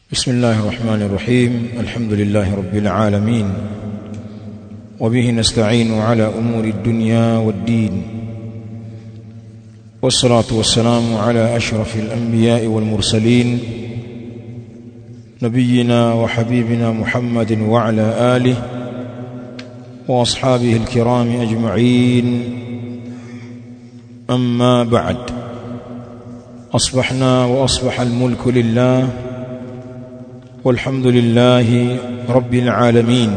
بسم الله الرحمن الرحيم. الحمد لله رب العالمين، وبه نستعين على أمور الدنيا والدين، والصلاة والسلام على أشرف الأنبياء والمرسلين، نبينا وحبيبنا محمد وعلى آله وأصحابه الكرام أجمعين. أما بعد، أصبحنا وأصبح الملك لله، والحمد لله رب العالمين.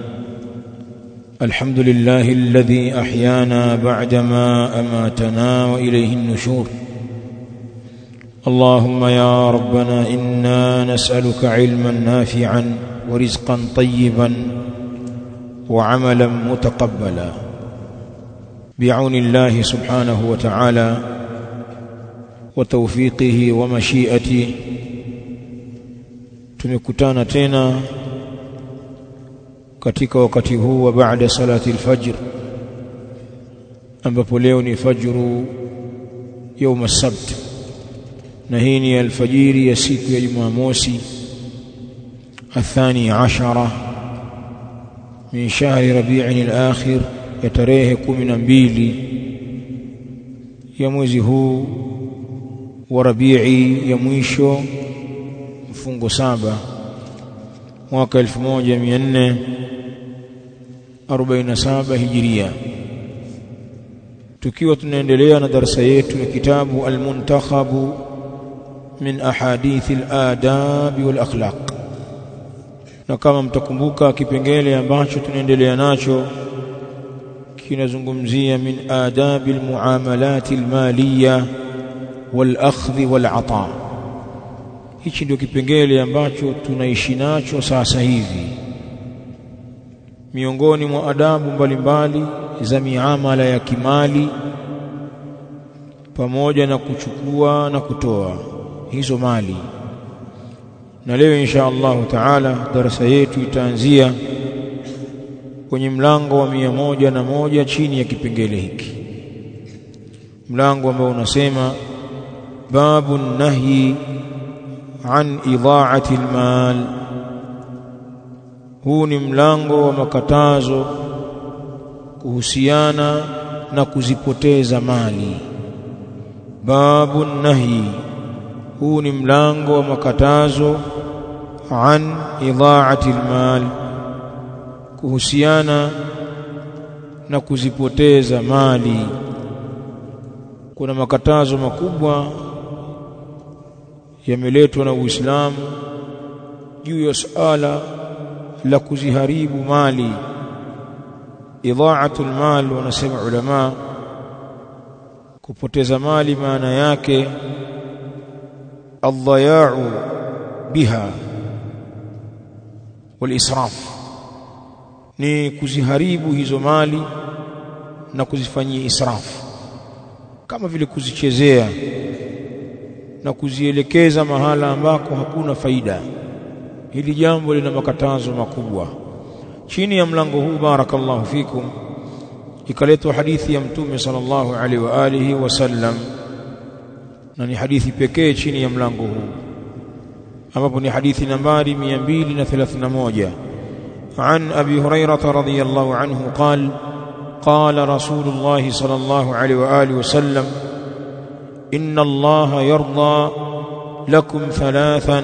الحمد لله الذي أحيانا بعدما أماتنا وإليه النشور. اللهم يا ربنا إنا نسألك علما نافعا ورزقا طيبا وعملا متقبلا. بعون الله سبحانه وتعالى وتوفيقه ومشيئته tumekutana tena katika wakati huu wa baada salati al-fajr, ambapo leo ni fajru يوم السبت, na hii ni alfajiri ya siku ya Jumamosi الثاني عشر من شهر ربيع الآخر, ya tarehe 12 ya mwezi huu wa Rabi'i ya mwisho, mfungo 7 mwaka 1447 Hijiria, tukiwa tunaendelea na darasa yetu ya kitabu Al-Muntakhabu min ahadith al-adab wal akhlaq. Na kama mtakumbuka, kipengele ambacho tunaendelea nacho kinazungumzia min adab al-muamalat al-maliyya wal akhdh wal ata. Hichi ndio kipengele ambacho tunaishi nacho sasa hivi, miongoni mwa adabu mbalimbali za miamala ya kimali, pamoja na kuchukua na kutoa hizo mali. Na leo insha Allah taala darasa yetu itaanzia kwenye mlango wa 101 chini ya kipengele hiki, mlango ambao unasema babu nahyi an idha'ati almal. Huu ni mlango wa makatazo kuhusiana na kuzipoteza mali. Babu nahyi, huu ni mlango wa makatazo an idha'ati almal, kuhusiana na kuzipoteza mali. Kuna makatazo makubwa yameletwa na Uislamu juu ya suala la kuziharibu mali. Idha'atul mal, wanasema ulama, kupoteza mali maana yake adh-dhaya'u biha wal israf, ni kuziharibu hizo mali na kuzifanyia israf, kama vile kuzichezea na kuzielekeza mahala ambako hakuna faida. Hili jambo lina makatazo makubwa. Chini ya mlango huu, barakallahu fikum, ikaletwa hadithi ya Mtume sallallahu alaihi wa alihi wasallam, na ni hadithi pekee chini ya mlango huu, ambapo ni hadithi nambari 231. An Abi Hurairah radhiyallahu anhu qala qala Rasulullah sallallahu alaihi wa alihi wasallam إن الله يرضى لكم ثلاثا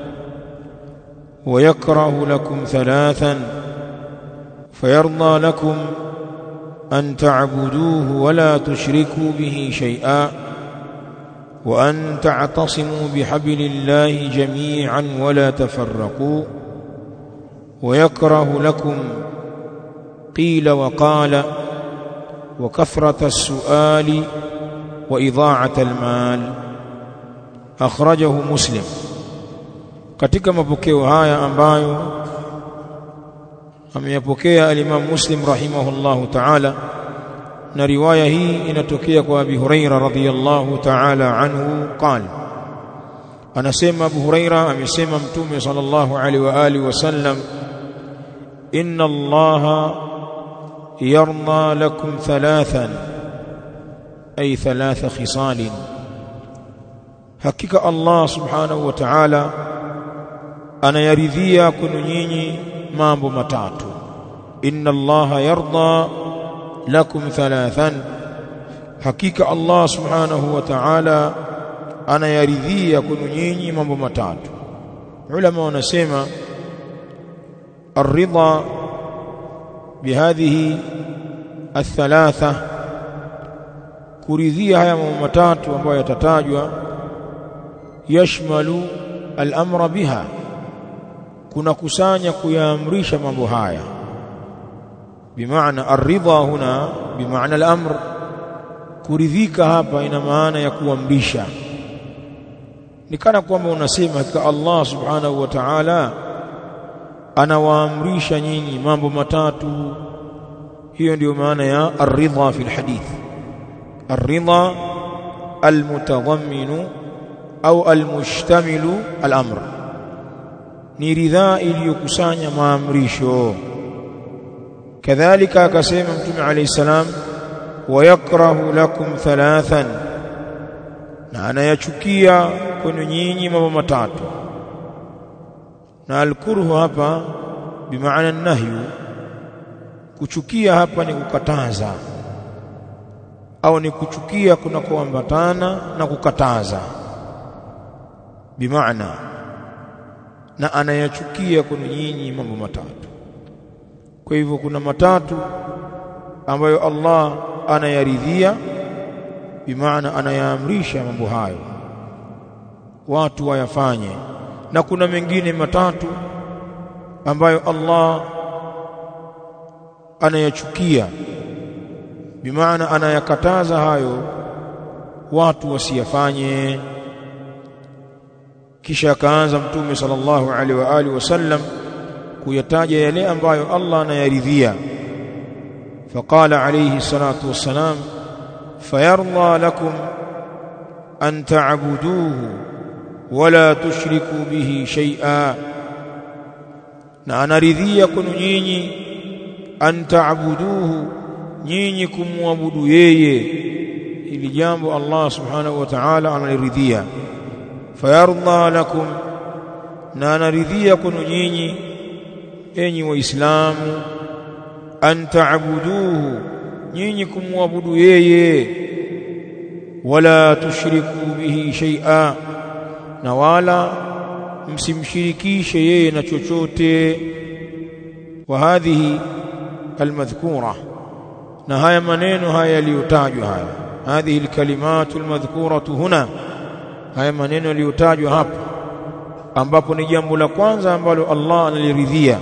ويكره لكم ثلاثا، فيرضى لكم أن تعبدوه ولا تشركوا به شيئا، وأن تعتصموا بحبل الله جميعا ولا تفرقوا، ويكره لكم قيل وقال وكثرة السؤال وإضاعة المال. أخرجه مسلم. katika mapokeo haya ambayo ameyapokea al-Imam Muslim rahimahullahu ta'ala, na riwaya hii inatokea kwa Abi Hurairah radhiyallahu ta'ala anhu qala, anasema Abu Hurairah amesema Mtume sallallahu alaihi wa alihi wasallam, inna Allaha yarda lakum thalathan, أي 3 خصال. hakika Allah subhanahu wa ta'ala anayaridhia kwenu nyinyi mambo matatu. Inna Allaha yarda lakum thalathan, hakika Allah subhanahu wa ta'ala anayaridhia kwenu nyinyi mambo matatu. Ulama wanasema الرضا بهذه الثلاثة, kuridhia haya mambo matatu ambayo yatatajwa, yashmalu al-amra biha, kuna kusanya kuyaamrisha mambo haya. Bimaana ar-ridha huna bimaana al-amr, kuridhika hapa ina maana ya kuamrisha. Ni kana kwamba unasema kwa Allah subhanahu wa ta'ala anawaamrisha nyinyi mambo matatu. Hiyo ndio maana ya ar-ridha fi al-hadith. Ar-ridha al-mutadhamminu au al-mushtamilu al-amr, ni ridha iliyokusanya maamrisho. Kadhalika akasema Mtume alayhi salam, wa yakrahu lakum thalathan, na anayachukia kwenu nyinyi mambo matatu. Na al-kurhu hapa bimaana an-nahyu, kuchukia hapa ni kukataza, au ni kuchukia kuna kuambatana na kukataza. Bimaana na anayachukia kwenu nyinyi mambo matatu. Kwa hivyo kuna matatu ambayo Allah anayaridhia, bimaana anayaamrisha mambo hayo watu wayafanye, na kuna mengine matatu ambayo Allah anayachukia, bimaana anayakataza hayo watu wasiyafanye. Kisha akaanza Mtume sallallahu alaihi wa alihi wasallam kuyataja yale ambayo Allah anayaridhia. Faqala alayhi salatu wassalam, fayarda lakum an ta'buduhu wala tushriku bihi shay'a, na anaridhia kwenu nyinyi an ta'buduhu, nyinyi kumwabudu yeye. Hili jambo Allah subhanahu wa ta'ala analiridhia. Fayarda lakum, na anaridhia kwenu nyinyi enyi waislamu, an ta'buduhu, nyinyi kumwabudu yeye, wala tushriku bihi shay'a, na wala msimshirikishe yeye na chochote. Wa hadhihi almadhkura, na haya maneno haya yaliyotajwa haya, hadhihi alkalimatu almadhkuratu huna, haya maneno yaliyotajwa hapa, ambapo ni jambo la kwanza ambalo Allah analiridhia,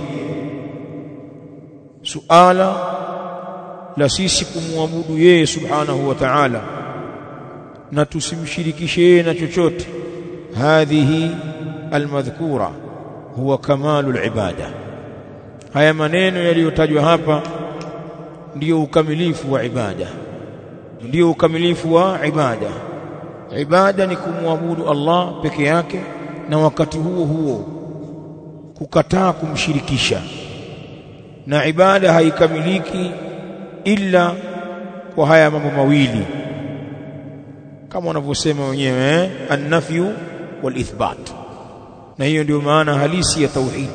suala la sisi kumwabudu yeye subhanahu wa ta'ala na tusimshirikishe yeye na chochote. Hadhihi almadhkura huwa kamalu alibada, haya maneno yaliyotajwa hapa ndio ukamilifu wa ibada, ndio ukamilifu wa ibada. Ibada ni kumwabudu Allah peke yake, na wakati huo huo kukataa kumshirikisha. Na ibada haikamiliki illa kwa haya mambo mawili, kama wanavyosema wenyewe an-nafyu wal-ithbat. Na hiyo ndio maana halisi ya tauhid,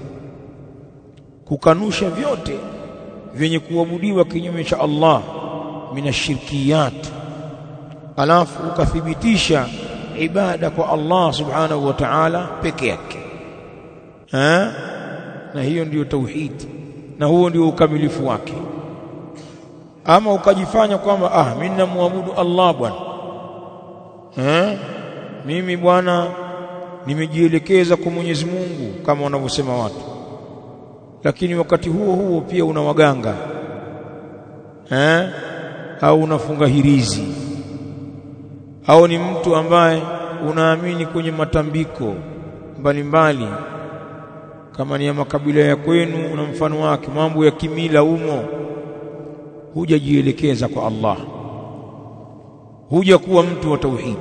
kukanusha vyote vyenye kuabudiwa kinyume cha Allah minashirkiyat, alafu ukathibitisha ibada kwa Allah subhanahu wa ta'ala peke yake. Na hiyo ndiyo tauhid, na huo ndio ukamilifu wake. Ama ukajifanya kwamba mimi namwabudu Allah bwana, mimi bwana nimejielekeza kwa Mwenyezi Mungu, kama wanavyosema watu, lakini wakati huo huo pia una waganga, au unafunga hirizi, au ni mtu ambaye unaamini kwenye matambiko mbalimbali, kama ni ya makabila ya kwenu na mfano wake, mambo ya kimila umo, hujajielekeza kwa Allah, huja kuwa mtu wa tauhid.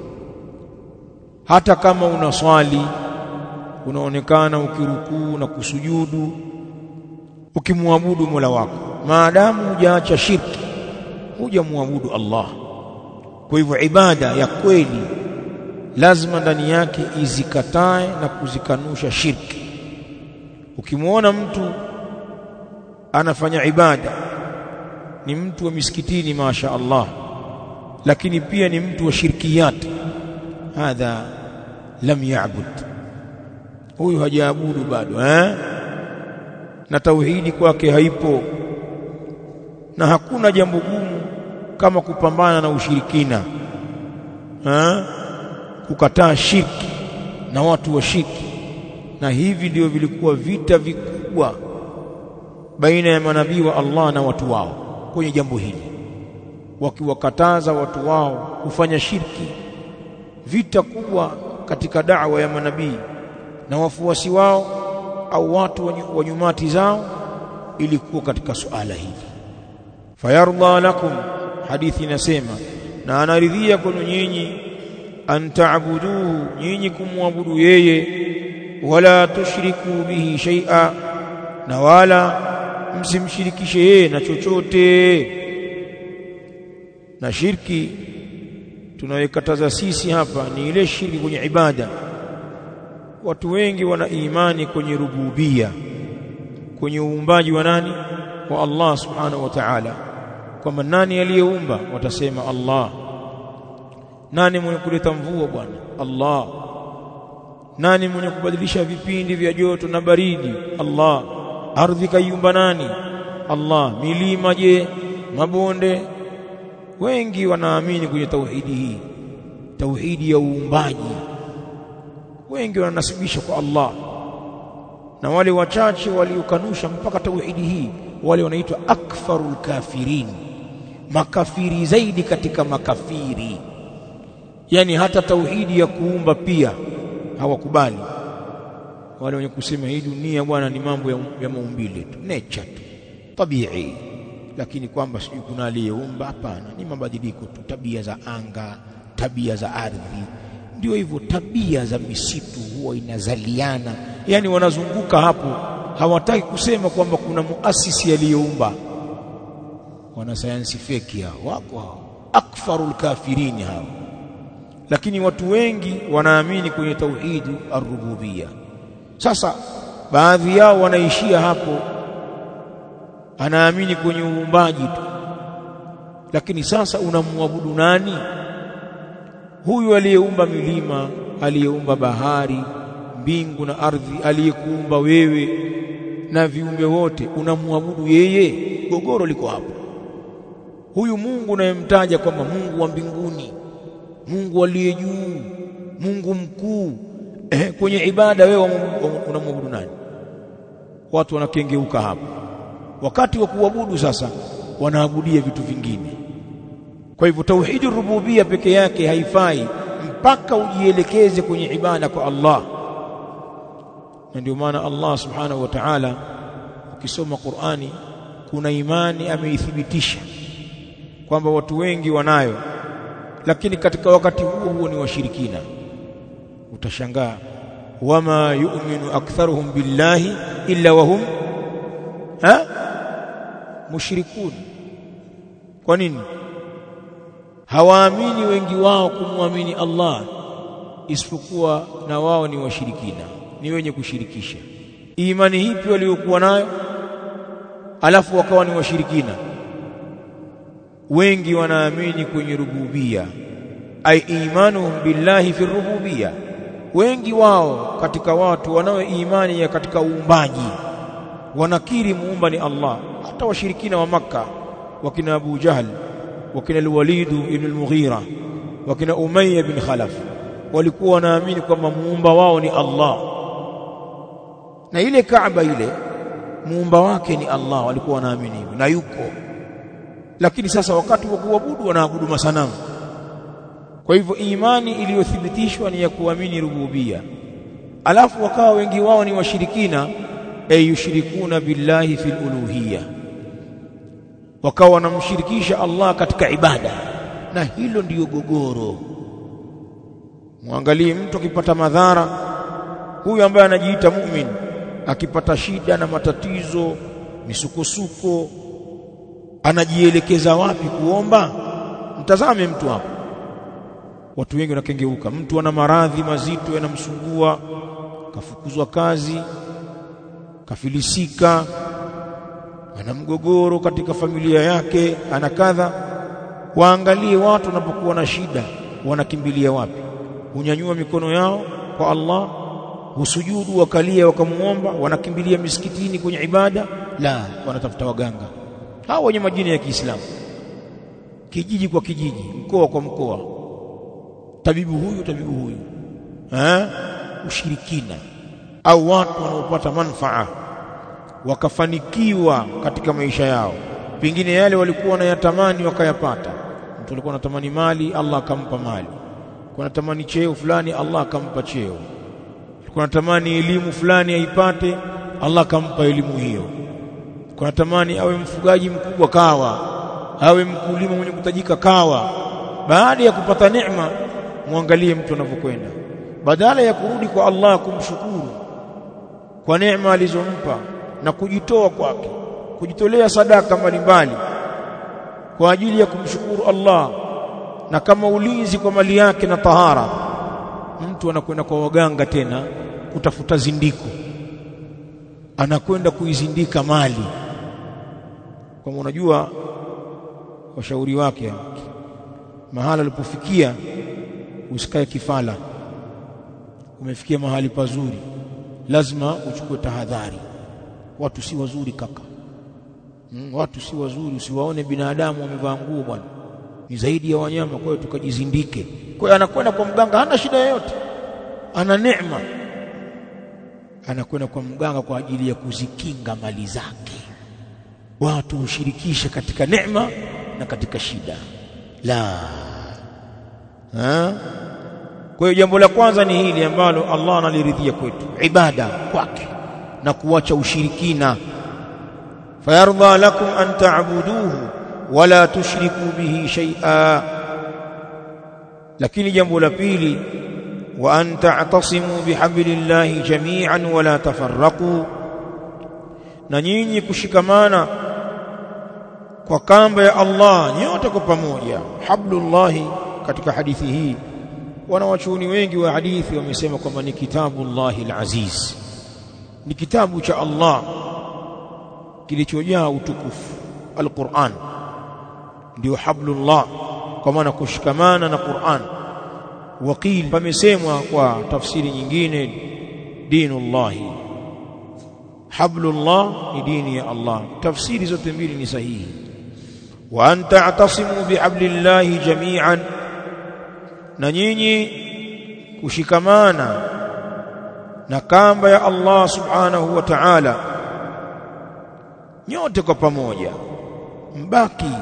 Hata kama unaswali, unaonekana ukirukuu na kusujudu ukimwabudu Mola wako, maadamu hujaacha shirki, hujamwabudu Allah. Kwa hivyo ibada ya kweli lazima ndani yake izikatae na kuzikanusha shirki. Ukimwona mtu anafanya ibada, ni mtu wa misikitini masha Allah, lakini pia ni mtu wa shirkiyat, hadha lam ya'bud, huyu hajaabudu bado na tauhidi kwake haipo. Na hakuna jambo gumu kama kupambana na ushirikina, kukataa shirki na watu wa shirki. Na hivi ndio vilikuwa vita vikubwa baina ya manabii wa Allah na watu wao kwenye jambo hili, wakiwakataza watu wao kufanya shirki. Vita kubwa katika da'wa ya manabii na wafuasi wao au watu wa nyumati zao ilikuwa katika suala hili. Fayarda lakum, hadithi inasema, na anaridhia kwenu nyinyi, an ta'buduhu, nyinyi kumwabudu yeye, wala tushriku bihi shay'a, na wala msimshirikishe yeye na chochote. Na shirki tunayokataza sisi hapa ni ile shirki kwenye ibada. Watu wengi wana imani kwenye rububia, kwenye uumbaji wa nani? Wa Allah subhanahu wa ta'ala, kwamba nani aliyeumba? Watasema Allah. Nani mwenye kuleta mvua bwana? Allah. Nani mwenye kubadilisha vipindi vya joto na baridi? Allah. Ardhi kaiumba nani? Allah. Milima je, mabonde? Wengi wanaamini kwenye tauhidi hii, tauhidi ya uumbaji, wengi wanasibisha kwa Allah. Na wale wachache waliokanusha mpaka tauhidi hii, wale wanaitwa akfarul kafirin, makafiri zaidi katika makafiri. Yani hata tauhidi ya kuumba pia hawakubali. Wale wenye kusema hii dunia bwana ni mambo ya maumbile tu, nature tu, tabii, lakini kwamba sijui kuna aliyeumba, hapana, ni mabadiliko tu, tabia za anga, tabia za ardhi. Ndio hivyo, tabia za misitu huwa inazaliana, yani wanazunguka hapo. Hawataki kusema kwamba kuna muasisi aliyeumba. Wanasayansi feki hao, wako hao akfarul kafirini hao. Lakini watu wengi wanaamini kwenye tauhidi ar-rububiyya. Sasa baadhi yao wanaishia hapo, anaamini kwenye uumbaji tu. Lakini sasa unamwabudu nani? Huyu aliyeumba milima, aliyeumba bahari, mbingu na ardhi, aliyekuumba wewe na viumbe wote, unamwabudu yeye? Gogoro liko hapo. Huyu Mungu unayemtaja kwamba Mungu wa mbinguni, Mungu aliye juu, Mungu mkuu, kwenye ibada wewe unamwabudu nani? Watu wanakengeuka hapo. Wakati wa kuabudu sasa wanaabudia vitu vingine. Kwa hivyo tauhidi rububia peke yake haifai mpaka ujielekeze kwenye ibada kwa Allah. Na ndio maana Allah subhanahu wa ta'ala, ukisoma Qur'ani, kuna imani ameithibitisha kwamba watu wengi wanayo, lakini katika wakati huo ni washirikina. Utashangaa, wama yu'minu aktharuhum billahi illa wahum mushrikun. Kwa nini? Hawaamini wengi wao kumwamini Allah, isipokuwa na wao ni washirikina, ni wenye kushirikisha. Imani ipi waliokuwa nayo alafu wakawa ni washirikina? Wengi wanaamini kwenye rububia, ay imanuhum billahi fi rububia. Wengi wao katika watu wanao imani ya katika uumbaji, wanakiri muumba ni Allah. Hata washirikina wa Makka, wakina Abu Jahl, wakina al-Walid ibn al-Mughira, wakina Umayya bin Khalaf, walikuwa wanaamini kwamba muumba wao ni Allah, na ile Kaaba ile muumba wake ni Allah, walikuwa wanaamini hivyo na yuko. Lakini sasa wakati wa kuabudu wanaabudu masanamu. Kwa hivyo imani iliyothibitishwa ni ya kuamini rububia, alafu wakawa wengi wao ni washirikina, ay yushrikuna billahi fil uluhiyya, wakawa wanamshirikisha Allah katika ibada. Na hilo ndiyo gogoro. Muangalie mtu akipata madhara, huyu ambaye anajiita muumini, akipata shida na matatizo, misukosuko, anajielekeza wapi kuomba? Mtazame mtu hapo, Watu wengi wanakengeuka. Mtu ana maradhi mazito yanamsumbua, kafukuzwa kazi, kafilisika, ana mgogoro katika familia yake, ana kadha. Waangalie watu wanapokuwa na shida wanakimbilia wapi? Unyanyua mikono yao kwa Allah, usujudu, wakalia wakamuomba, wanakimbilia misikitini kwenye ibada? La, wanatafuta waganga. Hao wenye majina ya Kiislamu, kijiji kwa kijiji, mkoa kwa mkoa, tabibu huyu, ushirikina. Au watu wanaopata manfaa wakafanikiwa katika maisha yao, pengine yale walikuwa wanayatamani wakayapata. Mtu alikuwa anatamani mali, Allah akampa mali. Alikuwa anatamani cheo fulani, Allah akampa cheo. Alikuwa anatamani elimu fulani aipate, Allah akampa elimu hiyo. Alikuwa anatamani awe mfugaji mkubwa, kawa. Awe mkulima mwenye kutajika, kawa. Baada ya kupata neema, muangalie mtu anavyokwenda. Badala ya kurudi kwa Allah kumshukuru kwa neema alizompa na kujitoa kwake, kujitolea sadaka mbalimbali kwa ajili ya kumshukuru Allah na kama ulinzi kwa mali yake na tahara, mtu anakwenda kwa waganga tena kutafuta zindiko, anakwenda kuizindika mali. Kwa unajua washauri wake, mahala alipofikia usikae kifala. Umefikia mahali pazuri, lazima uchukue tahadhari. Watu si wazuri kaka. Watu si wazuri, usiwaone binadamu wamevaa nguo bwana, ni zaidi ya wanyama. Kwa hiyo tukajizindike. Kwa hiyo anakwenda kwa mganga, hana shida yoyote, ana neema, anakwenda kwa mganga kwa ajili ya kuzikinga mali zake. Watu ushirikishe katika neema na katika shida. La. Kwa hiyo jambo la kwanza ni hili ambalo Allah analiridhia kwetu, ibada kwake na kuacha ushirikina. Fayardha lakum an ta'buduhu wala tushriku bihi shay'a. Lakini jambo la pili, wa an ta'tasimu bihablillahi jami'an wala tafarraqu, na nyinyi kushikamana kwa kamba ya Allah nyote kwa pamoja. Hablullahi katika hadithi hii, wanawachuoni wengi wa hadithi wamesema kwamba ni kitabullahi al-aziz, ni kitabu cha Allah kilichojaa utukufu. Al-Qur'an ndio hablullah, kwa maana kushikamana na Qur'an. Waqil pamesemwa kwa tafsiri nyingine dinullahi, hablullah ni dini ya Allah. Tafsiri zote mbili ni sahihi. Wa anta atasimu bihablillahi jami'an, na nyinyi kushikamana na kamba ya Allah subhanahu wa ta'ala nyote kwa pamoja, mbaki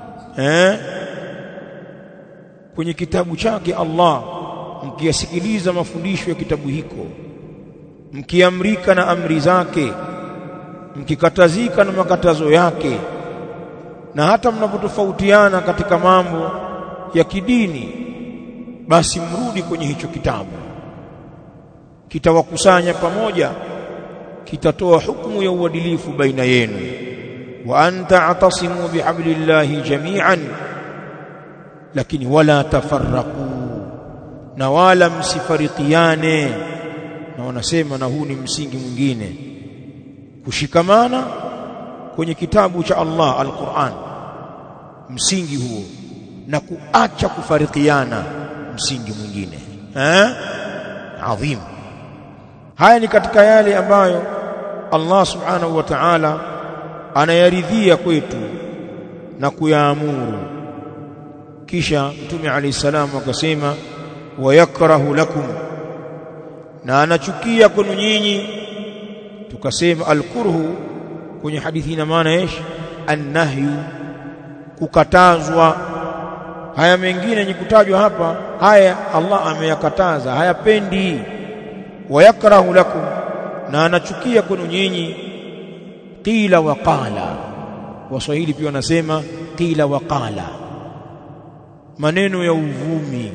kwenye kitabu chake Allah, mkiyasikiliza mafundisho ya kitabu hiko, mkiamrika na amri zake, mkikatazika na makatazo yake, na hata mnapotofautiana katika mambo ya kidini, basi mrudi kwenye hicho kitabu. Kitawakusanya pamoja, kitatoa hukumu ya uadilifu baina yenu. Wa anta atasimu bihablillahi jami'an, lakini wala tafarraqu, na wala msifarikiane. Na wanasema, na huu ni msingi mwingine, kushikamana kwenye kitabu cha Allah al-Qur'an, msingi huo, na kuacha kufarikiana, msingi mwingine adhim. Haya ni katika yale ambayo Allah subhanahu wa ta'ala anayaridhia kwetu na kuyaamuru. Kisha Mtume alayhi salam akasema, wa yakrahu lakum, na anachukia kwenu nyinyi. Tukasema al-kurhu kwenye hadithi ina maana an-nahyu, kukatazwa. Haya mengine yenye kutajwa hapa, haya Allah ameyakataza, hayapendi. Wa yakrahu lakum, na anachukia kwenu nyinyi. Qila wa qala, Waswahili pia wanasema qila wa qala, maneno ya uvumi,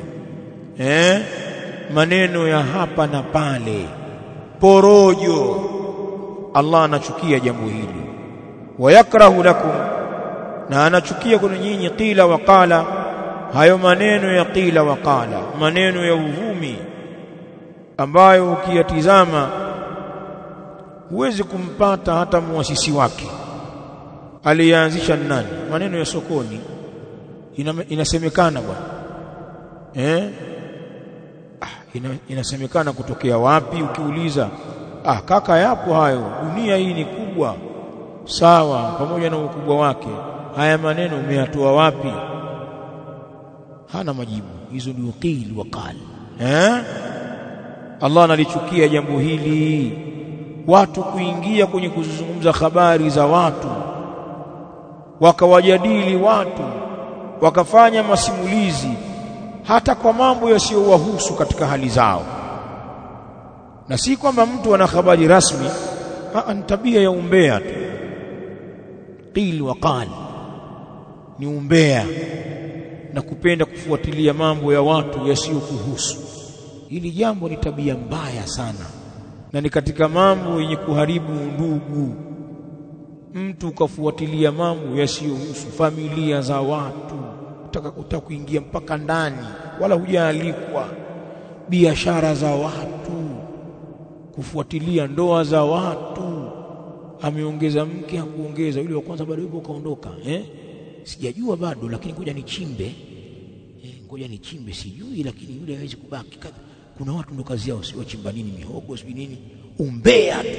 maneno ya hapa na pale, porojo. Allah anachukia jambo hili. Wa yakrahu lakum, na anachukia kwenu nyinyi qila wa qala, hayo maneno ya qila wa qala, maneno ya uvumi ambayo ukiyatizama huwezi kumpata hata muasisi wake. Alianzisha nani? Maneno ya sokoni, inasemekana bwana, inasemekana kutokea wapi? Ukiuliza, kaka, yapo hayo, dunia hii ni kubwa, sawa, pamoja na ukubwa wake, haya maneno umeyatoa wapi? Hana majibu. Hizo ndio qil wa qal. Allah analichukia jambo hili, watu kuingia kwenye kuzungumza habari za watu, wakawajadili watu, wakafanya masimulizi hata kwa mambo yasiyowahusu katika hali zao. Na si kwamba mtu ana habari rasmi, ni tabia ya umbea tu. Qil wa qal ni umbea na kupenda kufuatilia mambo ya watu yasiyokuhusu. Hili jambo ni tabia mbaya sana, na ni katika mambo yenye kuharibu ndugu. Mtu ukafuatilia mambo yasiyohusu familia za watu, utaka kuingia mpaka ndani wala hujaalikwa, biashara za watu, kufuatilia ndoa za watu. Ameongeza mke, hakuongeza, yule wa kwanza bado yupo kaondoka, sijajua bado, lakini ngoja nichimbe, sijui, lakini yule hawezi kubaki. Kuna watu ndo kazi yao si wachimba nini, mihogo si nini, umbea tu.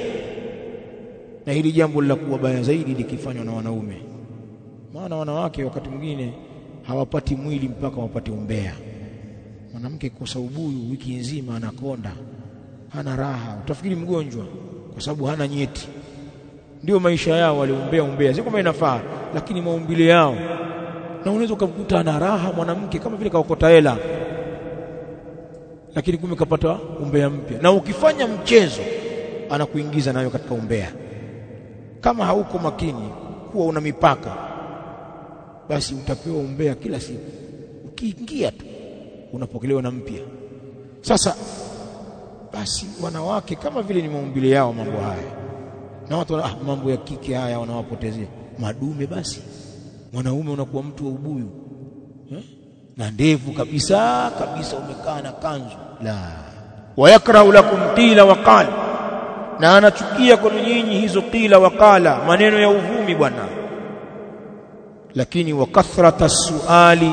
Na hili jambo la kuwa baya zaidi likifanywa na wanaume, maana wanawake wakati mwingine hawapati mwili mpaka wapate umbea. Mwanamke kosa ubuyu wiki nzima anakonda, hana raha, utafikiri mgonjwa, kwa sababu hana nyeti. Ndio maisha yao wale umbea, sio kama inafaa, lakini maumbile yao. Na unaweza kukuta ana raha mwanamke kama vile kaokota hela, lakini kumbe kapata umbea mpya. Na ukifanya mchezo anakuingiza nayo katika umbea. Kama hauko makini, kuwa una mipaka, basi utapewa umbea kila siku. Ukiingia tu unapokelewa na mpya. Sasa basi wanawake kama vile ni maumbile yao mambo haya, na watu mambo ya kike haya wanawapotezea madume. Basi mwanaume unakuwa mtu wa ubuyu, na ndevu kabisa umekaa na kanzu. La, wayakrahu lakum qila wa qala, na anachukia kwa nyinyi hizo qila wa qala, maneno ya uvumi bwana. Lakini wa kathrata suali,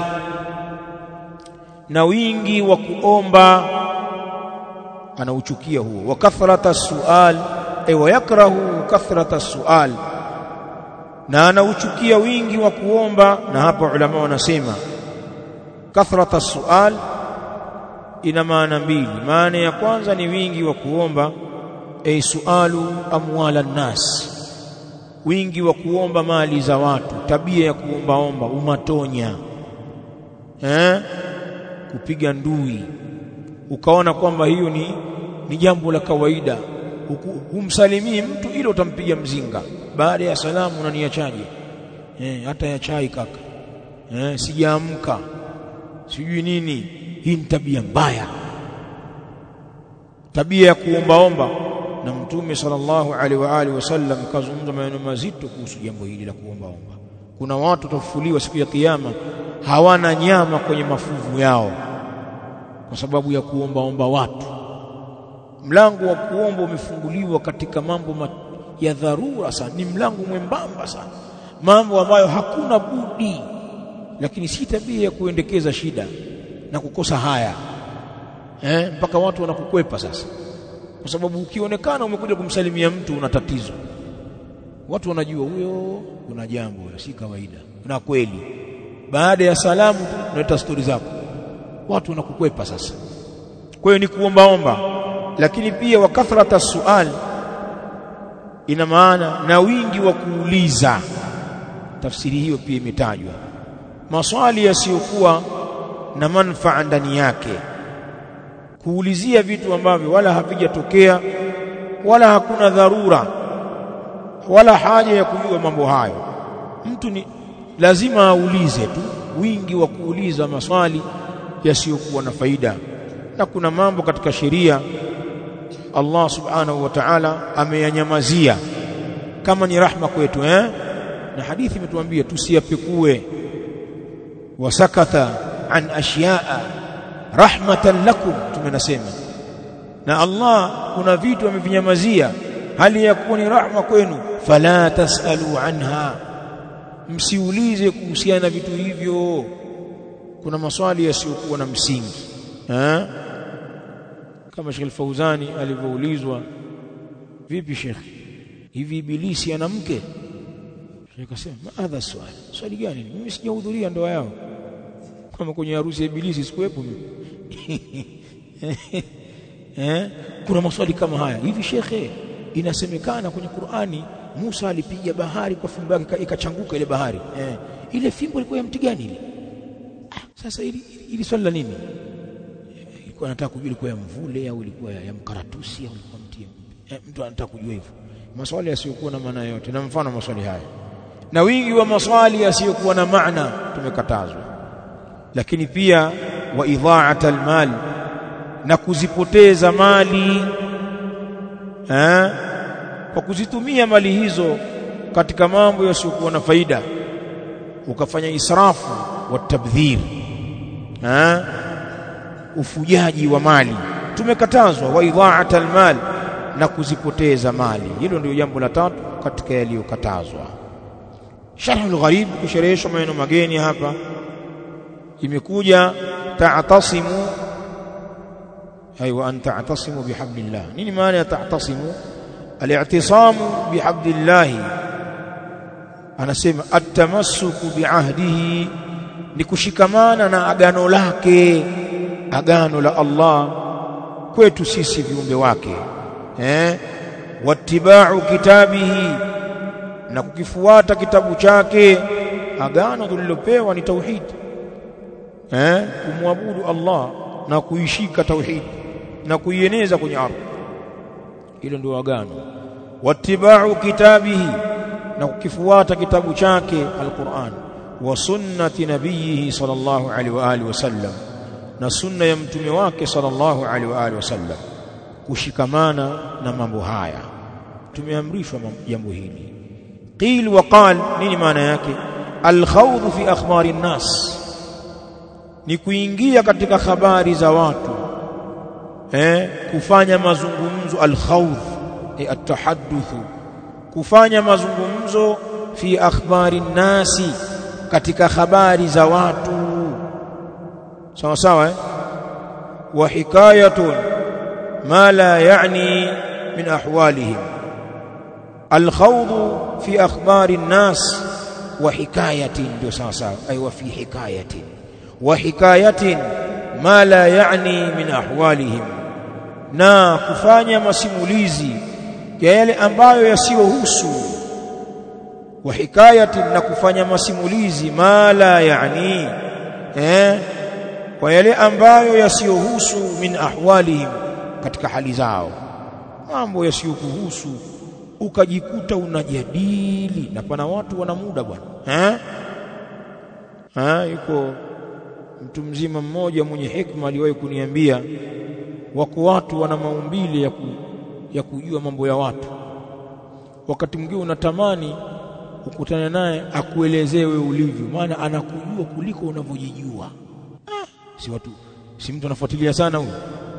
na wingi wa kuomba anauchukia huo. Wa kathrata sual, wa yakrahu kathrata sual, na anauchukia wingi wa kuomba. Na hapa ulama wanasema kathrata sual ina maana mbili. Maana ya kwanza ni wingi wa kuomba, sualu amwala nas, wingi wa kuomba mali za watu, tabia ya kuombaomba, umatonya, kupiga ndui, ukaona kwamba hiyo ni jambo la kawaida. Humsalimii mtu ile utampiga mzinga, baada ya salamu unaniachaje? Hata ya chai kaka, sijaamka, sijui nini. Hii ni tabia mbaya, tabia ya kuombaomba. Na Mtume sallallahu alaihi wa alihi wasallam kazungumza maneno mazito kuhusu jambo hili la kuombaomba. Kuna watu watafufuliwa siku ya kiyama hawana nyama kwenye mafuvu yao kwa sababu ya kuombaomba watu. Mlango wa kuomba umefunguliwa katika mambo ya dharura sana, ni mlango mwembamba sana, mambo ambayo hakuna budi, lakini si tabia ya kuendekeza shida na kukosa haya, mpaka watu wanakukwepa sasa. Kwa sababu ukionekana umekuja kumsalimia mtu una tatizo, watu wanajua huyo kuna jambo si kawaida. Na kweli baada ya salamu tu unaleta stori zako, watu wanakukwepa sasa. Kwa hiyo ni kuombaomba. Lakini pia wa kathrata sual ina maana na wingi wa kuuliza. Tafsiri hiyo pia imetajwa, maswali yasiyokuwa na manufaa ndani yake, kuulizia vitu ambavyo wala havijatokea wala hakuna dharura wala haja ya kujua mambo hayo. Mtu ni lazima aulize tu, wingi wa kuuliza maswali yasiyokuwa na faida. Na kuna mambo katika sheria Allah subhanahu wa ta'ala ameyanyamazia kama ni rahma kwetu, na hadithi imetuambia tusiyapekue. Wasakata an ashya'a rahmatan lakum, tumenasema na Allah kuna vitu amevinyamazia hali ya kuwa ni rahma kwenu, fala tasalu anha, msiulize kuhusiana na vitu hivyo. Kuna maswali yasiyokuwa na msingi kama Sheikh Al-Fauzani alivyoulizwa, vipi Sheikh, hivi ibilisi ana mke? Sheikh akasema hadha swali gani, mimi sijahudhuria ndoa yao, kama kwenye harusi ya ibilisi sikuwepo mimi. Kuna maswali kama haya. Hivi Sheikh, inasemekana kwenye Qur'ani Musa alipiga bahari kwa fimbo yake ikachanguka ile bahari, ile fimbo ilikuwa ya mti gani ile? Sasa ili swali la nini? Ilikuwa anataka kujua ilikuwa ya mvule au ilikuwa ya mkaratusi au ilikuwa mti. Mtu anataka kujua hivyo. Maswali yasiyokuwa na maana yote, na mfano maswali haya. Na wingi wa maswali yasiyokuwa na maana tumekatazwa. Lakini pia wa idha'atal mal, na kuzipoteza mali kwa kuzitumia mali hizo katika mambo yasiyokuwa na faida, ukafanya israfu wa tabdhir, ufujaji wa mali tumekatazwa. Wa idha'atal mal, na kuzipoteza mali, hilo ndio jambo la tatu katika yaliyokatazwa. Sharhul Gharib, kusherehesha maneno mageni hapa, imekuja ta'tasimu, aywa an ta'tasimu bihablillah. Nini maana ya ta'tasimu? Al-i'tisamu bihablillah, anasema at-tamassuku bi'ahdihi, ni kushikamana na agano lake, agano la Allah kwetu sisi viumbe wake, wattiba'u kitabihi, na kukifuata kitabu chake. Agano tulilopewa ni tauhid, kumwabudu Allah na kuishika tauhid na kuieneza kwenye ardhi, hilo ndio agano. Wattiba'u kitabihi, na kukifuata kitabu chake al-Qur'an, wa sunnati nabiyhi sallallahu alaihi wa alihi wasallam, na sunna ya mtume wake sallallahu alaihi wa alihi wasallam. Kushikamana na mambo haya, tumeamrishwa jambo hili. Qil wa qal, nini maana yake? Al-khawd fi akhbari an-nas, ni kuingia katika habari za watu, kufanya mazungumzo. Al-khawd at-tahadduth, kufanya mazungumzo fi akhbari an-nasi, katika habari za watu, sawa sawa. Wa hikayatun ma la yani min ahwalihim. Al-khawd fi akhbari an-nas wa hikayatin, ndio sawa sawa. Aywa fi hikayatin wa hikayatin ma la yani min ahwalihim, na kufanya masimulizi ya yale ambayo yasiyohusu. Wa hikayatin, na kufanya masimulizi ma la yani, kwa yale ambayo yasiyohusu, min ahwalihim, katika hali zao. Mambo yasiyokuhusu ukajikuta unajadili, na pana watu wana muda bwana. Yuko mtu mzima mmoja mwenye hikma aliwahi kuniambia, wako watu wana maumbile ya kujua mambo ya watu. Wakati mwingine unatamani ukutane naye akuelezee wewe ulivyo, maana anakujua kuliko unavyojijua. Si mtu anafuatilia sana huyo,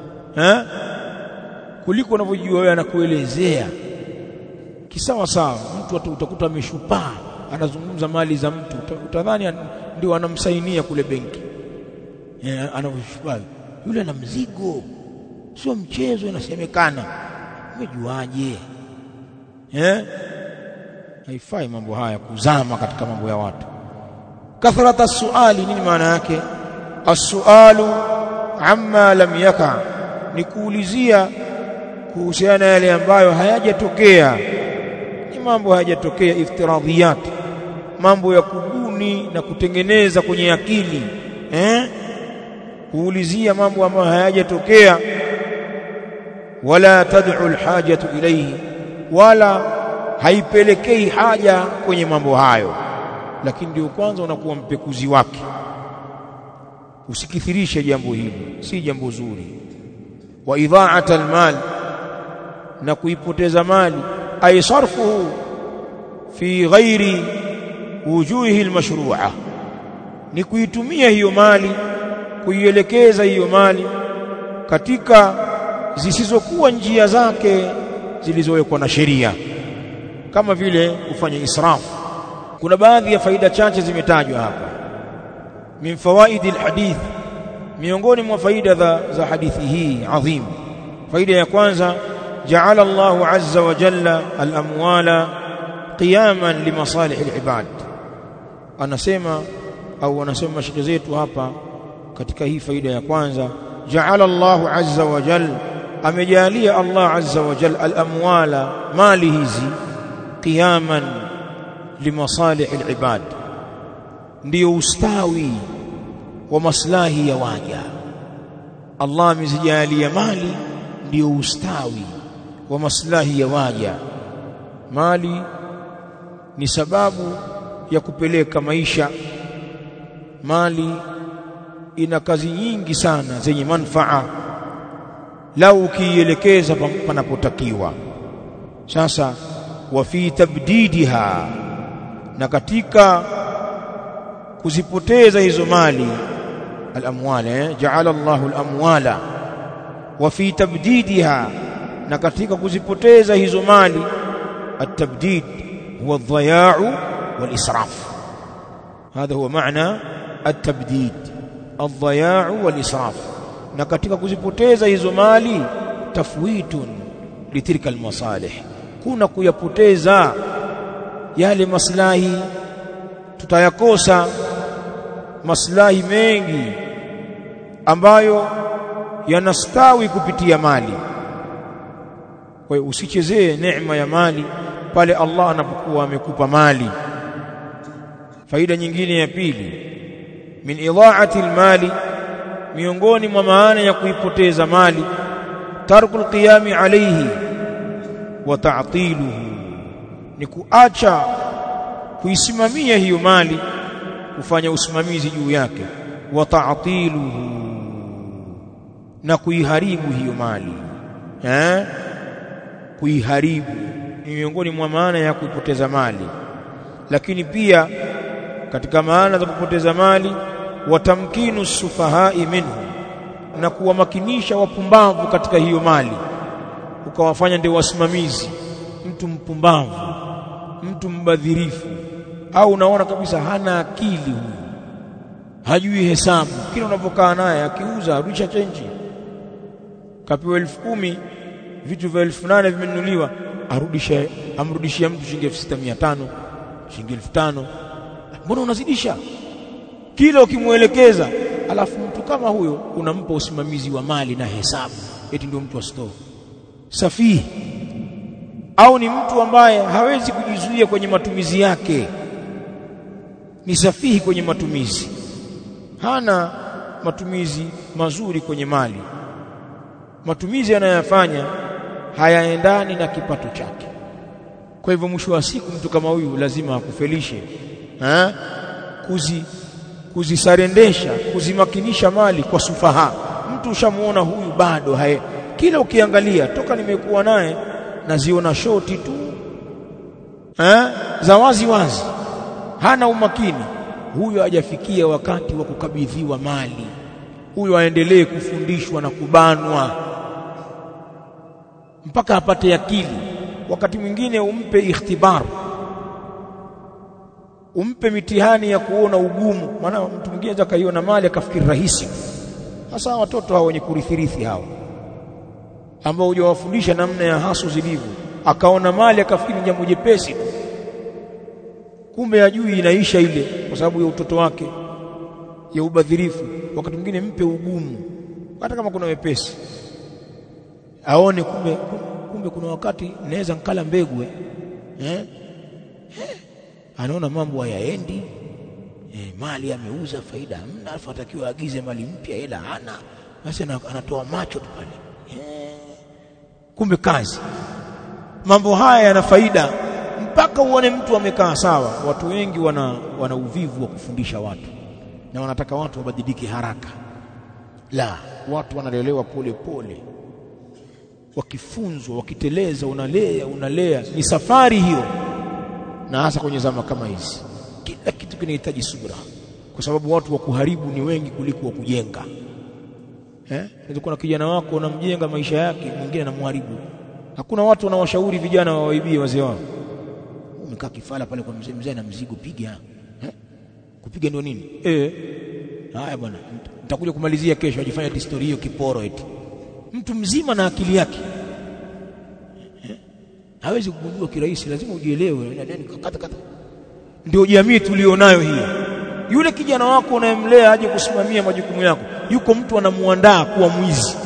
kuliko unavyojua wewe, anakuelezea kisawa sawa. Mtu utakuta ameshupaa, anazungumza mali za mtu, utadhani ndio anamsainia kule benki. Anavyoshupa yule ana mzigo, sio mchezo, inasemekana. Umejuaje? Haifai mambo haya, kuzama katika mambo ya watu. Kathrata suali, nini maana yake? As-sualu amma lam yaka, ni kuulizia kuhusiana yale ambayo hayajatokea. Ni mambo hayajatokea, iftiradhiyat, mambo ya kubuni na kutengeneza kwenye akili, kuulizia mambo ambayo hayajatokea. Wala tad'u al-hajatu ilayhi, wala haipelekei haja kwenye mambo hayo, lakini ndio kwanza unakuwa mpekuzi wake. Usikithirishe jambo hili, si jambo zuri. Wa idha'atal mal, na kuipoteza mali. Ay sarfuhu fi ghairi wujuhi al-mashru'a, ni kuitumia hiyo mali kuielekeza hiyo mali katika zisizokuwa njia zake zilizowekwa na sheria, kama vile kufanya israfu. Kuna baadhi ya faida chache zimetajwa hapa. Min fawaidi alhadith, miongoni mwa faida za hadithi hii adhim, faida ya kwanza, ja'ala Allahu azza wa jalla al-amwala qiyaman limasalih al-ibad. Anasema mashekhe zetu hapa katika hii faida ya kwanza, ja'ala Allahu azza wa jalla, amejalia Allah azza wa jalla al-amwala, mali hizi, qiyaman limasalih al-ibad, ndio ustawi wa maslahi ya waja. Allah amezijalia mali ndio ustawi wa maslahi ya waja. Mali ni sababu ya kupeleka maisha. Mali ina kazi nyingi sana zenye manufaa lau ukielekeza panapotakiwa. Sasa wa fi tabdidiha, na kuzipoteza hizo mali, al-amwala, ja'ala Allahu al-amwala, wa fi tabdidiha, na kuzipoteza hizo mali, at-tabdid huwa ad-dhaya'u wal-israf. Hadha huwa maana at-tabdid, ad-dhaya'u wal-israf. Na kuzipoteza hizo mali, tafwitun litilka al-masalih, kuna kuyapoteza yale maslahi, tutayakosa maslahi mengi ambayo yanastawi kupitia mali. Kwa hiyo usichezee neema ya mali pale Allah anapokuwa amekupa mali. Faida nyingine ya pili, min idha'ati almali, miongoni mwa maana ya kuipoteza mali, tarkul qiyami alayhi wa ta'tiluhu, ni kuacha kuisimamia hiyo mali, kufanya usimamizi juu yake, wa ta'tiluhu, na kuiharibu hiyo mali. Kuiharibu ni miongoni mwa maana ya kuipoteza mali. Lakini pia katika maana za kupoteza mali, wa tamkinu sufahai minhu, na kuwamakinisha wapumbavu katika hiyo mali, ukawafanya ndio wasimamizi. Mtu mpumbavu, mtu mbadhirifu, au unaona kabisa hana akili huyu, hajui hesabu, kila unapokaa naye akiuza arudisha chenji, kapewa 10,000, vitu vya 8,000 vimenunuliwa, amrudishia mtu shilingi 6,500, shilingi 5,000. Mbona unazidisha? Kila ukimuelekeza, alafu mtu kama huyo unampa usimamizi wa mali na hesabu, eti ndio mtu wa store. Safihi. Au ni mtu ambaye hawezi kujizuia kwenye matumizi yake, ni safihi kwenye matumizi, hana matumizi mazuri kwenye mali, matumizi anayofanya hayaendani na kipato chake. Kwa hivyo mwisho wa siku mtu kama huyu lazima akufelishe, kuzisarendesha, kuzimakinisha mali kwa sufaha. Mtu ushamuona huyu bado kila ukiangalia toka nimekuwa naye naziona shoti tu, za wazi wazi, hana umakini. Huyo hajafikia wakati wa kukabidhiwa mali. Huyo aendelee kufundishwa na kubanwa mpaka apate akili. Wakati mwingine umpe ikhtibar, umpe mitihani ya kuona ugumu. Maana mtu mwingine akaiona mali akafikiri rahisi. Hasa watoto hao wenye kurithirithi hao, ambao hujawafundisha namna ya haso zilivyo, akaona mali akafikiri jambo jepesi tu, kumbe hajui inaisha ile kwa sababu ya utoto wake, ya ubadhirifu. Wakati mwingine mpe ugumu, hata kama kuna wepesi, aone kumbe kuna wakati naweza nkala mbegu. Anaona mambo hayaendi, mali ameuza, faida hamna, alafu atakiwa agize mali mpya, hela hana, basi anatoa macho tu pale. Kumbe kazi, mambo haya yana faida mpaka uone mtu amekaa sawa. Watu wengi wana uvivu wa kufundisha watu na wanataka watu wabadilike haraka. La, watu wanalelewa pole pole, wakifunzwa, wakiteleza, unalea. Ni safari hiyo, na hasa kwenye zama kama hizi kila kitu kinahitaji subra. kwa sababu watu wa kuharibu ni wengi kuliko wa kujenga. Ndio na kijana wako unamjenga maisha yake, mwingine anamharibu. Hakuna watu wanawashauri vijana wawaibie wazee wao. Umekaa kifala pale kwa mzee na mzigo, piga. Kupiga ndio nini? Haya bwana, nitakuja kumalizia kesho, ajifanya histori hiyo kiporo eti. Mtu mzima na akili yake. Hawezi kugundua kirahisi, lazima ujielewe nani kata. Ndio jamii tulionayo hii. Yule kijana wako unayemlea aje kusimamia majukumu yako, yuko mtu anamuandaa kuwa mwizi,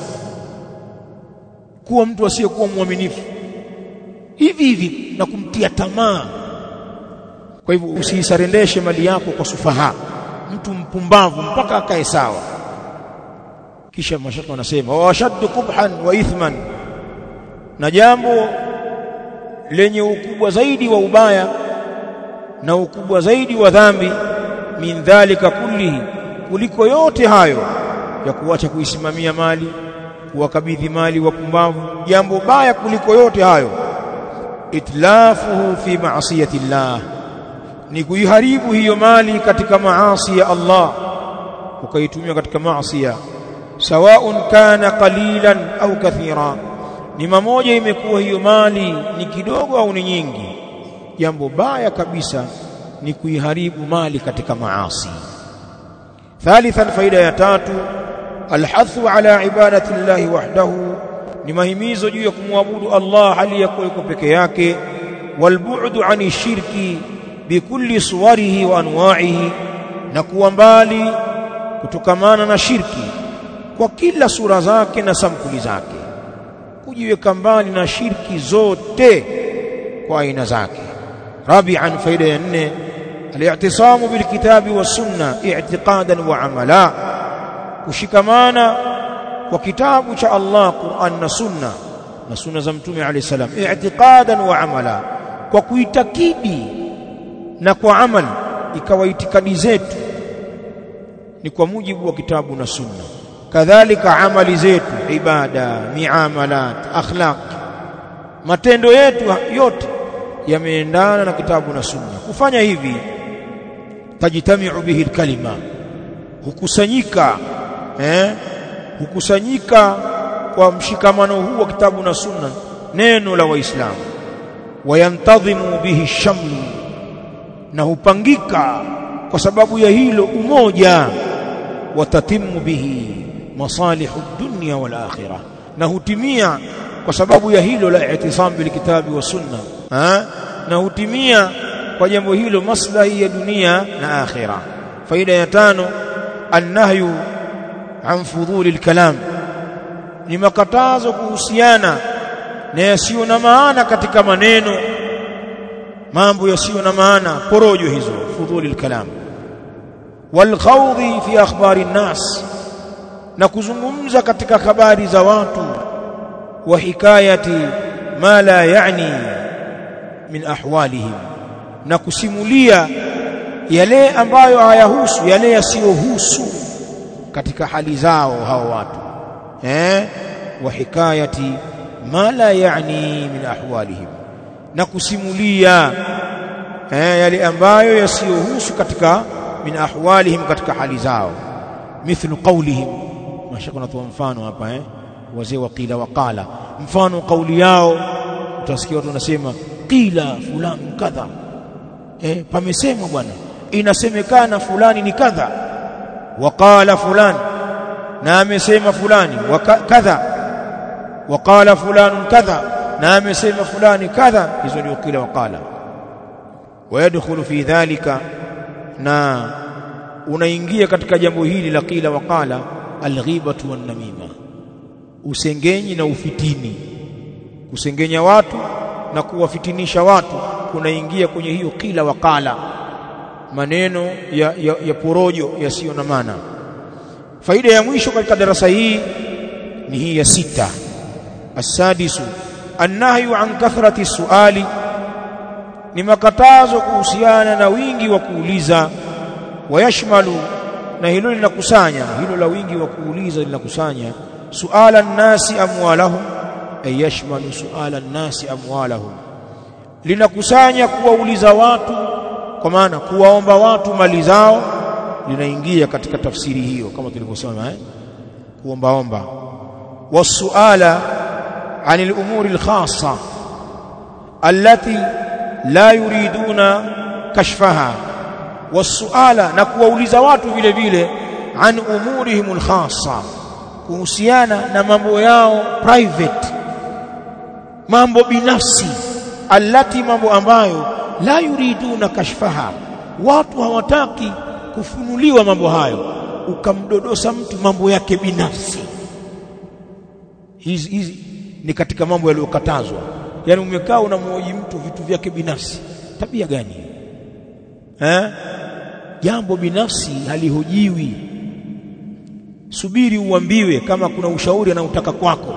kuwa mtu asiyekuwa mwaminifu, hivi na kumtia tamaa. Kwa hivyo usisarendeshe mali yako kwa sufaha, mtu mpumbavu mpaka akae sawa. Kisha mashaka wanasema washaddu qubhan wa ithman, na jambo lenye ukubwa zaidi wa ubaya na ukubwa zaidi wa dhambi, min dhalika kullihi, kuliko yote hayo ya kuacha kuisimamia mali, kuwakabidhi mali wapumbavu, jambo baya kuliko yote hayo, itlafuhu fi ma'siyati Allah, ni kuiharibu hiyo mali katika maasi ya Allah, ukaitumia katika maasi, sawaun kana qalilan au kathira, ni mamoja imekuwa hiyo mali ni kidogo au ni nyingi. Jambo baya kabisa ni kuiharibu mali katika maasi. Thalithan, faida ya tatu, alhathu ala ibadati llahi wahdahu, ni mahimizo juu ya kumwabudu Allah hali ya kuwa peke yake, walbu'du ani shirki bikulli suwarihi wa anwa'ihi, na kuwa mbali kutokamana na shirki kwa kila sura zake na sampuli zake, kujiweka mbali na shirki zote kwa aina zake. Rabi'an, faida ya nne, al-i'tisamu bil kitabi was sunna i'tiqadan wa amala, kushikamana kwa kitabu cha Allah, Qur'an na sunna za Mtume alayhi salam, i'tiqadan wa amala, kwa kuitakidi na kwa amali, ikawa itikadi zetu ni kwa mujibu wa kitabu na sunna. Kadhalika amali zetu, ibada, miamalat, akhlaq, matendo yetu yote yameendana na kitabu na sunna. Kufanya hivi, tajitamiu bihi alkalima, hukusanyika kwa mshikamano huu wa kitabu na sunna neno la Waislamu, wayantadhimu bihi shamlu, na hupangika kwa sababu ya hilo umoja, watatimu bihi masalihu dunya wal akhirah, na hutimia kwa sababu ya hilo la i'tisam bil kitabi wa sunna, na hutimia kwa jambo hilo maslahi ya dunia na akhirah. Faida ya tano, annahyu an fudhulil kalam, ni makatazo kuhusiana na yasiyo na maana katika maneno, mambo yasiyo na maana, porojo hizo, fudhulil kalam. Wal khawdi fi akhbari nnas, na kuzungumza katika habari za watu, wa hikayati ma la yani min ahwalihim, na kusimulia yale ambayo hayahusu, yale yasiyohusu katika hali zao hao watu, wa hikayati ma la yani min ahwalihim, na kusimulia yale ambayo yasiyohusu katika min ahwalihim, katika hali zao. Mithlu qawlihim, mashaka natoa mfano hapa, wazee wa qila wa qala, mfano kauli yao, utasikia watu wanasema qila fulani kadha, pamesemwa bwana, inasemekana fulani ni kadha, waqala fulani, na amesema fulani kadha, waqala fulani kadha, na amesema fulani kadha. Hizo ndio qila wa qala. Wayadkhulu fi dhalika, na unaingia katika jambo hili la qila wa qala, alghibatu wan namima, usengenyi na ufitini, kusengenya watu na kuwafitinisha watu, kunaingia kwenye hiyo qila wa qala, maneno ya porojo yasiyo na maana. Faida ya mwisho katika darasa hii ni hii ya 6, as-sadisu, annahyu an kathrati suali, ni makatazo kuhusiana na wingi wa kuuliza, wayashmalu, na hilo linakusanya, hilo la wingi wa kuuliza linakusanya, suala an-nasi amwalahum, ay yashmalu suala an-nasi amwalahum, linakusanya kuwauliza watu, kwa maana kuwaomba watu mali zao, linaingia katika tafsiri hiyo kama tulivyosema kuombaomba. Wasuala anil umuri alkhassa allati la yuriduna kashfaha, wasuala na kuwauliza watu vile vile an umurihim alkhassa, kuhusiana na mambo yao private, mambo binafsi, allati mambo ambayo la yuriduna kashfaha, watu hawataki kufunuliwa mambo hayo, ukamdodosa mtu mambo yake binafsi. Hizi ni katika mambo yaliyokatazwa. Yani umekaa unamhoji mtu vitu vyake binafsi, tabia gani? Jambo binafsi halihojiwi. Subiri uambiwe kama kuna ushauri anautaka kwako.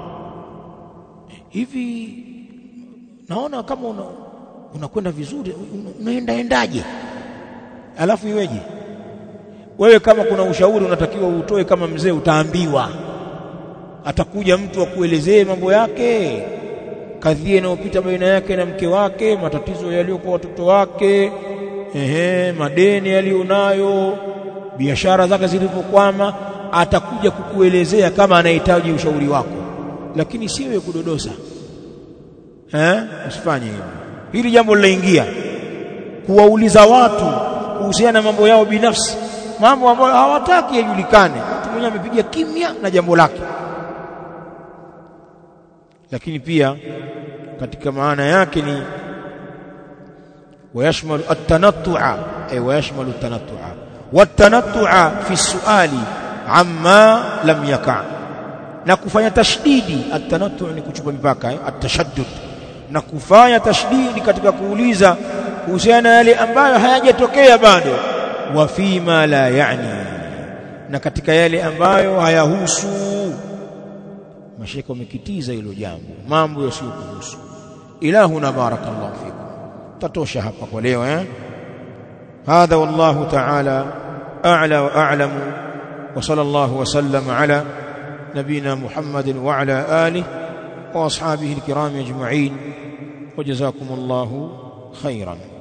Hivi naona kama unakwenda vizuri, unaendaje? Alafu iweje? Wewe kama kuna ushauri unatakiwa utoe kama mzee, utaambiwa. Atakuja mtu akuelezee mambo yake, kadhia inayopita baina yake na mke wake, matatizo yaliyokuwa watoto wake, madeni yalionayo, biashara zake zilizokwama, atakuja kukuelezea kama anahitaji ushauri wako. Lakini si wewe kudodosa. Usifanye hivyo. Hili jambo linaingia kuwauliza watu kuhusiana na mambo yao binafsi, mambo ambayo hawataki yajulikane. Mtu mwenyewe amepiga kimya na jambo lake. Lakini pia katika maana yake ni wayashmalu at-tanattu'a, wayashmalu at-tanattu'a wat-tanattu'a fi su'ali amma lam yaka, na kufanya tashdidi. At-tanattu' ni kuchupa mipaka, at-tashaddud, na kufanya tashdidi katika kuuliza kuhusiana na yale ambayo hayajatokea bado, wa fima la yani, na katika yale ambayo hayahusu. Mashaka wamekitiza hilo jambo, mambo yasiyokuhusu. Ilahuna barakallahu fikum. Tatosha hapa kwa leo. Hadha wallahu ta'ala a'la wa a'lamu, wa sallallahu wa sallam ala nabina Muhammadin wa ala alihi wa ashabihi alkiram ajma'in, wa jazakumullahu khairan.